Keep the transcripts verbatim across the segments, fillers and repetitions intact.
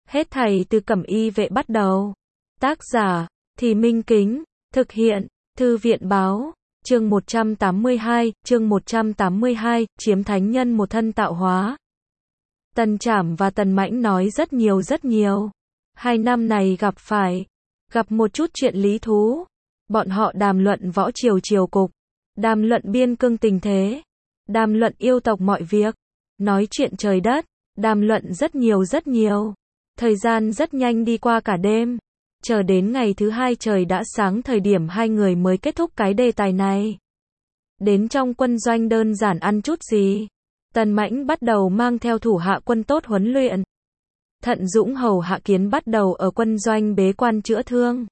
Hết thảy từ Cẩm Y Vệ bắt đầu. Tác giả, Thì Minh Kính, thực hiện, Thư viện Báo, chương một trăm tám mươi hai, chương một trăm tám mươi hai, chiếm thánh nhân một thân tạo hóa. Tần Trảm và Tần Mãnh nói rất nhiều rất nhiều. Hai năm này gặp phải, gặp một chút chuyện lý thú. Bọn họ đàm luận võ triều triều cục, đàm luận biên cương tình thế, đàm luận yêu tộc mọi việc, nói chuyện trời đất, đàm luận rất nhiều rất nhiều. Thời gian rất nhanh đi qua cả đêm, chờ đến ngày thứ hai trời đã sáng thời điểm hai người mới kết thúc cái đề tài này. Đến trong quân doanh đơn giản ăn chút gì. Tần Mãnh bắt đầu mang theo thủ hạ quân tốt huấn luyện. Thận Dũng hầu hạ Kiến bắt đầu ở quân doanh bế quan chữa thương.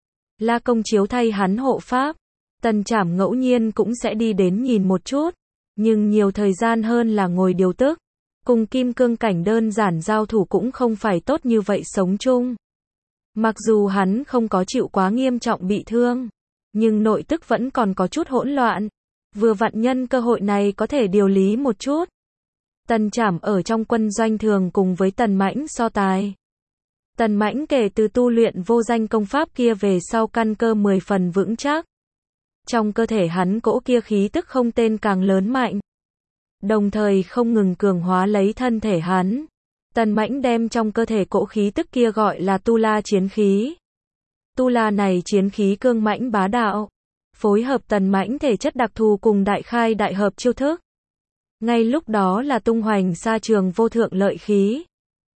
La Công Chiếu thay hắn hộ pháp. Tần Trảm ngẫu nhiên cũng sẽ đi đến nhìn một chút, nhưng nhiều thời gian hơn là ngồi điều tức. Cùng kim cương cảnh đơn giản giao thủ cũng không phải tốt như vậy sống chung. Mặc dù hắn không có chịu quá nghiêm trọng bị thương, nhưng nội tức vẫn còn có chút hỗn loạn. Vừa vặn nhân cơ hội này có thể điều lý một chút. Tần Trảm ở trong quân doanh thường cùng với Tần Mãnh so tài. Tần Mãnh kể từ tu luyện vô danh công pháp kia về sau căn cơ mười phần vững chắc. Trong cơ thể hắn cỗ kia khí tức không tên càng lớn mạnh. Đồng thời không ngừng cường hóa lấy thân thể hắn. Tần Mãnh đem trong cơ thể cỗ khí tức kia gọi là tu la chiến khí. Tu la này chiến khí cương mãnh bá đạo. Phối hợp Tần Mãnh thể chất đặc thù cùng đại khai đại hợp chiêu thức. Ngay lúc đó là tung hoành xa trường vô thượng lợi khí.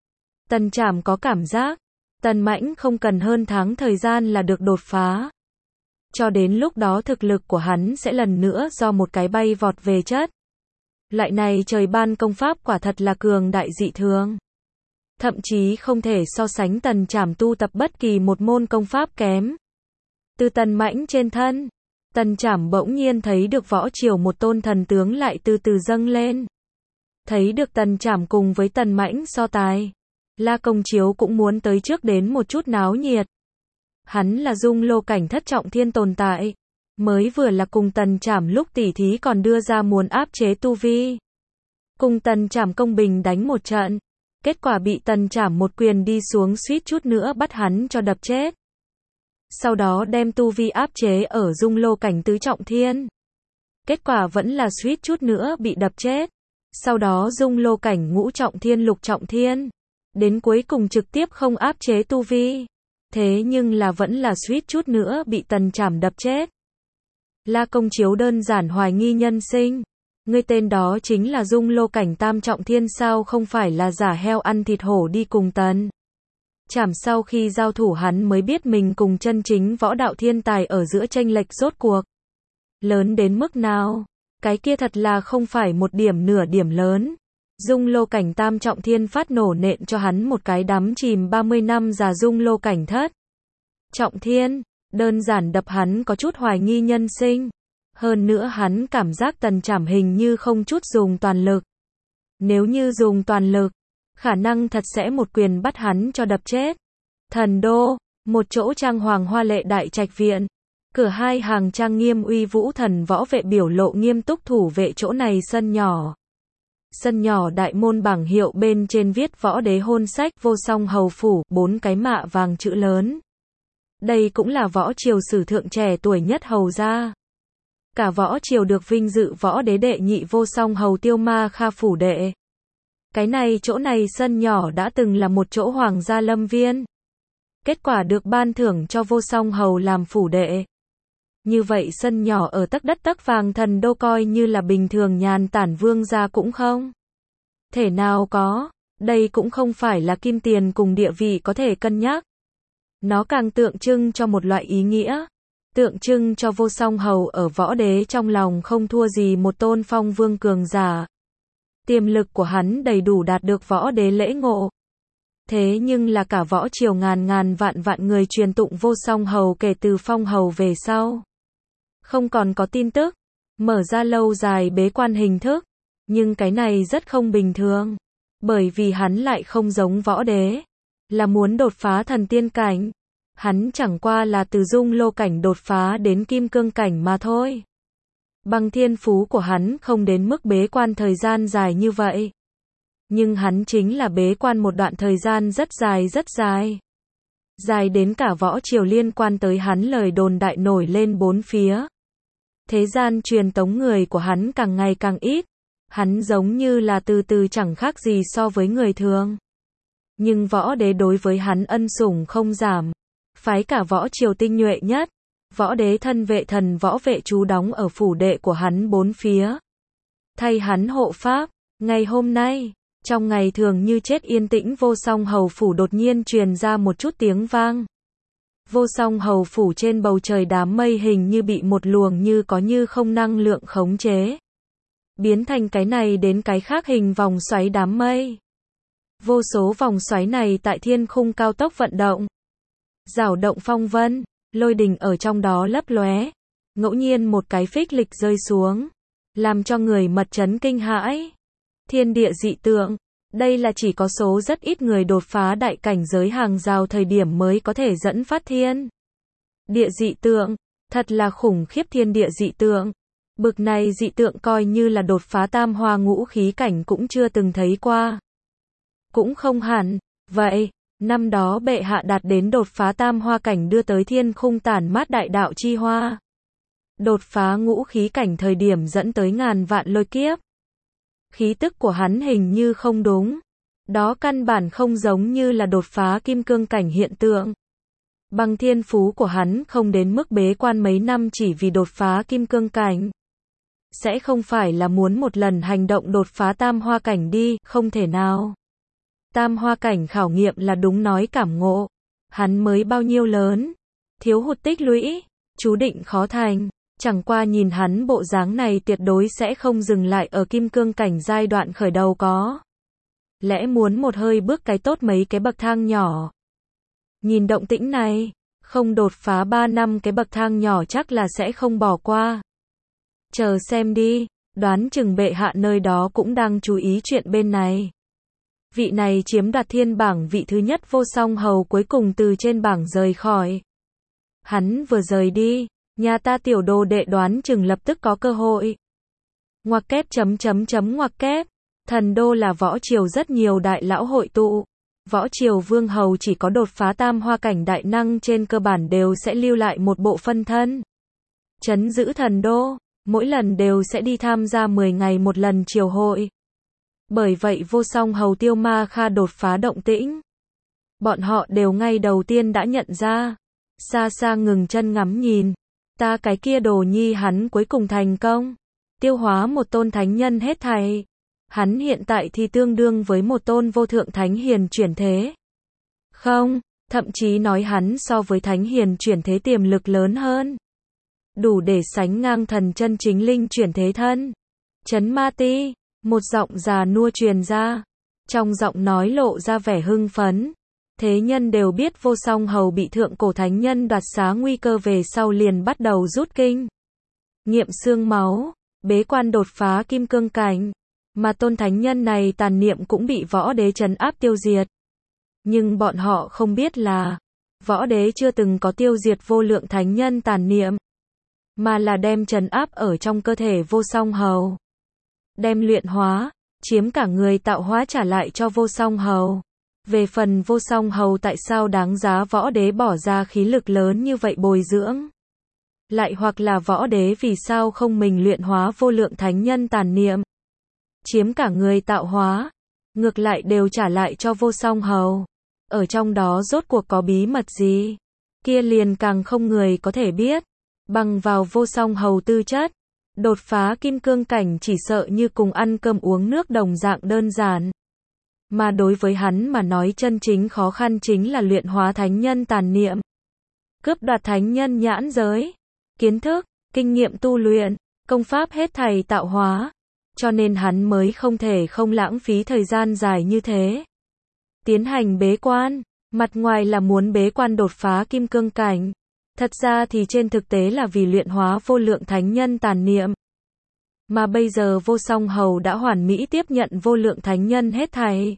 Tần Trảm có cảm giác, Tần Mãnh không cần hơn tháng thời gian là được đột phá. Cho đến lúc đó thực lực của hắn sẽ lần nữa do một cái bay vọt về chất. Loại này trời ban công pháp quả thật là cường đại dị thường. Thậm chí không thể so sánh Tần Trảm tu tập bất kỳ một môn công pháp kém. Từ Tần Mãnh trên thân, Tần Trảm bỗng nhiên thấy được võ triều một tôn thần tướng lại từ từ dâng lên. Thấy được Tần Trảm cùng với Tần Mãnh so tài, La Công Chiếu cũng muốn tới trước đến một chút náo nhiệt. Hắn là dung lô cảnh thất trọng thiên tồn tại, mới vừa là cùng Tần Trảm lúc tỉ thí còn đưa ra muốn áp chế tu vi. Cùng Tần Trảm công bình đánh một trận, kết quả bị Tần Trảm một quyền đi xuống suýt chút nữa bắt hắn cho đập chết. Sau đó đem tu vi áp chế ở dung lô cảnh tứ trọng thiên. Kết quả vẫn là suýt chút nữa bị đập chết. Sau đó dung lô cảnh ngũ trọng thiên lục trọng thiên. Đến cuối cùng trực tiếp không áp chế tu vi. Thế nhưng là vẫn là suýt chút nữa bị Tần Trảm đập chết. La Công Chiếu đơn giản hoài nghi nhân sinh. Ngươi tên đó chính là dung lô cảnh tam trọng thiên sao không phải là giả heo ăn thịt hổ đi cùng Tần Trảm. Sau khi giao thủ hắn mới biết mình cùng chân chính võ đạo thiên tài ở giữa chênh lệch rốt cuộc lớn đến mức nào. Cái kia thật là không phải một điểm nửa điểm lớn. Dung lô cảnh tam trọng thiên phát nổ nện cho hắn một cái đắm chìm ba mươi năm già dung lô cảnh thất trọng thiên, đơn giản đập hắn có chút hoài nghi nhân sinh. Hơn nữa hắn cảm giác Tần Trảm hình như không chút dùng toàn lực. Nếu như dùng toàn lực, khả năng thật sẽ một quyền bắt hắn cho đập chết. Thần đô, một chỗ trang hoàng hoa lệ đại trạch viện. Cửa hai hàng trang nghiêm uy vũ thần võ vệ biểu lộ nghiêm túc thủ vệ chỗ này sân nhỏ. Sân nhỏ đại môn bảng hiệu bên trên viết võ đế hôn sách vô song hầu phủ, bốn cái mạ vàng chữ lớn. Đây cũng là võ triều sử thượng trẻ tuổi nhất hầu gia. Cả võ triều được vinh dự võ đế đệ nhị vô song hầu Tiêu Ma Kha phủ đệ. Cái này chỗ này sân nhỏ đã từng là một chỗ hoàng gia lâm viên. Kết quả được ban thưởng cho vô song hầu làm phủ đệ. Như vậy sân nhỏ ở tấc đất tấc vàng thần đô coi như là bình thường nhàn tản vương gia cũng không thể nào có. Đây cũng không phải là kim tiền cùng địa vị có thể cân nhắc. Nó càng tượng trưng cho một loại ý nghĩa. Tượng trưng cho vô song hầu ở võ đế trong lòng không thua gì một tôn phong vương cường giả. Tiềm lực của hắn đầy đủ đạt được võ đế lễ ngộ. Thế nhưng là cả võ triều ngàn ngàn vạn vạn người truyền tụng vô song hầu kể từ phong hầu về sau. Không còn có tin tức, mở ra lâu dài bế quan hình thức. Nhưng cái này rất không bình thường. Bởi vì hắn lại không giống võ đế. Là muốn đột phá thần tiên cảnh. Hắn chẳng qua là từ dung lô cảnh đột phá đến kim cương cảnh mà thôi. Bằng thiên phú của hắn không đến mức bế quan thời gian dài như vậy. Nhưng hắn chính là bế quan một đoạn thời gian rất dài rất dài. Dài đến cả võ triều liên quan tới hắn lời đồn đại nổi lên bốn phía. Thế gian truyền tống người của hắn càng ngày càng ít. Hắn giống như là từ từ chẳng khác gì so với người thường. Nhưng võ đế đối với hắn ân sủng không giảm. Phái cả võ triều tinh nhuệ nhất. Võ đế thân vệ thần võ vệ trú đóng ở phủ đệ của hắn bốn phía. Thay hắn hộ pháp. Ngày hôm nay, trong ngày thường như chết yên tĩnh vô song hầu phủ đột nhiên truyền ra một chút tiếng vang. Vô song hầu phủ trên bầu trời đám mây hình như bị một luồng như có như không năng lượng khống chế. Biến thành cái này đến cái khác hình vòng xoáy đám mây. Vô số vòng xoáy này tại thiên khung cao tốc vận động. Rảo động phong vân, lôi đình ở trong đó lấp lóe. Ngẫu nhiên một cái phích lịch rơi xuống. Làm cho người mật chấn kinh hãi. Thiên địa dị tượng. Đây là chỉ có số rất ít người đột phá đại cảnh giới hàng rào thời điểm mới có thể dẫn phát thiên địa dị tượng. Thật là khủng khiếp thiên địa dị tượng. Bực này dị tượng coi như là đột phá tam hoa ngũ khí cảnh cũng chưa từng thấy qua. Cũng không hẳn. Vậy, năm đó bệ hạ đạt đến đột phá tam hoa cảnh đưa tới thiên khung tản mát đại đạo chi hoa. Đột phá ngũ khí cảnh thời điểm dẫn tới ngàn vạn lôi kiếp. Khí tức của hắn hình như không đúng. Đó căn bản không giống như là đột phá kim cương cảnh hiện tượng. Bằng thiên phú của hắn không đến mức bế quan mấy năm chỉ vì đột phá kim cương cảnh. Sẽ không phải là muốn một lần hành động đột phá tam hoa cảnh đi, không thể nào. Tam hoa cảnh khảo nghiệm là đúng nói cảm ngộ. Hắn mới bao nhiêu lớn. Thiếu hụt tích lũy, chú định khó thành. Chẳng qua nhìn hắn bộ dáng này tuyệt đối sẽ không dừng lại ở kim cương cảnh giai đoạn khởi đầu có. Lẽ muốn một hơi bước cái tốt mấy cái bậc thang nhỏ. Nhìn động tĩnh này, không đột phá ba năm cái bậc thang nhỏ chắc là sẽ không bỏ qua. Chờ xem đi, đoán chừng bệ hạ nơi đó cũng đang chú ý chuyện bên này. Vị này chiếm đoạt thiên bảng vị thứ nhất vô song hầu cuối cùng từ trên bảng rời khỏi. Hắn vừa rời đi. Nhà ta tiểu đồ đệ đoán chừng lập tức có cơ hội. Ngoặc kép chấm chấm chấm ngoặc kép. Thần đô là võ triều rất nhiều đại lão hội tụ. Võ triều vương hầu chỉ có đột phá tam hoa cảnh đại năng trên cơ bản đều sẽ lưu lại một bộ phân thân. Trấn giữ thần đô, mỗi lần đều sẽ đi tham gia mười ngày một lần triều hội. Bởi vậy vô song hầu Tiêu Ma Kha đột phá động tĩnh. Bọn họ đều ngay đầu tiên đã nhận ra. Xa xa ngừng chân ngắm nhìn. Ta cái kia đồ nhi hắn cuối cùng thành công. Tiêu hóa một tôn thánh nhân hết thảy. Hắn hiện tại thì tương đương với một tôn vô thượng thánh hiền chuyển thế. Không, thậm chí nói hắn so với thánh hiền chuyển thế tiềm lực lớn hơn. Đủ để sánh ngang thần chân chính linh chuyển thế thân. Chấn ma ti, một giọng già nua truyền ra. Trong giọng nói lộ ra vẻ hưng phấn. Thế nhân đều biết vô song hầu bị thượng cổ thánh nhân đoạt xá nguy cơ về sau liền bắt đầu rút kinh. Nghiệm xương máu, bế quan đột phá kim cương cảnh. Mà tôn thánh nhân này tàn niệm cũng bị võ đế trấn áp tiêu diệt. Nhưng bọn họ không biết là, võ đế chưa từng có tiêu diệt vô lượng thánh nhân tàn niệm. Mà là đem trấn áp ở trong cơ thể vô song hầu. Đem luyện hóa, chiếm cả người tạo hóa trả lại cho vô song hầu. Về phần vô song hầu tại sao đáng giá võ đế bỏ ra khí lực lớn như vậy bồi dưỡng? Lại hoặc là võ đế vì sao không mình luyện hóa vô lượng thánh nhân tàn niệm? Chiếm cả người tạo hóa, ngược lại đều trả lại cho vô song hầu. Ở trong đó rốt cuộc có bí mật gì? Kia liền càng không người có thể biết. Bằng vào vô song hầu tư chất, đột phá kim cương cảnh chỉ sợ như cùng ăn cơm uống nước đồng dạng đơn giản. Mà đối với hắn mà nói chân chính khó khăn chính là luyện hóa thánh nhân tàn niệm. Cướp đoạt thánh nhân nhãn giới, kiến thức, kinh nghiệm tu luyện, công pháp hết thảy tạo hóa. Cho nên hắn mới không thể không lãng phí thời gian dài như thế. Tiến hành bế quan, mặt ngoài là muốn bế quan đột phá kim cương cảnh. Thật ra thì trên thực tế là vì luyện hóa vô lượng thánh nhân tàn niệm. Mà bây giờ vô song hầu đã hoàn mỹ tiếp nhận vô lượng thánh nhân hết thảy.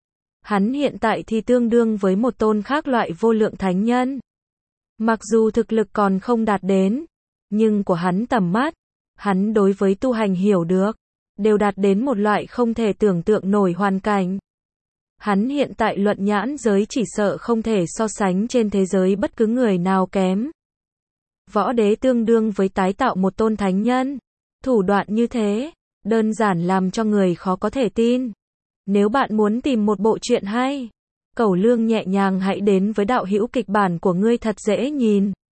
Hắn hiện tại thì tương đương với một tôn khác loại vô lượng thánh nhân. Mặc dù thực lực còn không đạt đến, nhưng của hắn tầm mắt, hắn đối với tu hành hiểu được. đều đạt đến một loại không thể tưởng tượng nổi hoàn cảnh. Hắn hiện tại luận nhãn giới chỉ sợ không thể so sánh trên thế giới bất cứ người nào kém. Võ đế tương đương với tái tạo một tôn thánh nhân. Thủ đoạn như thế, đơn giản làm cho người khó có thể tin. Nếu bạn muốn tìm một bộ truyện hay, Cẩu Lương nhẹ nhàng hãy đến với đạo hữu kịch bản của ngươi thật dễ nhìn.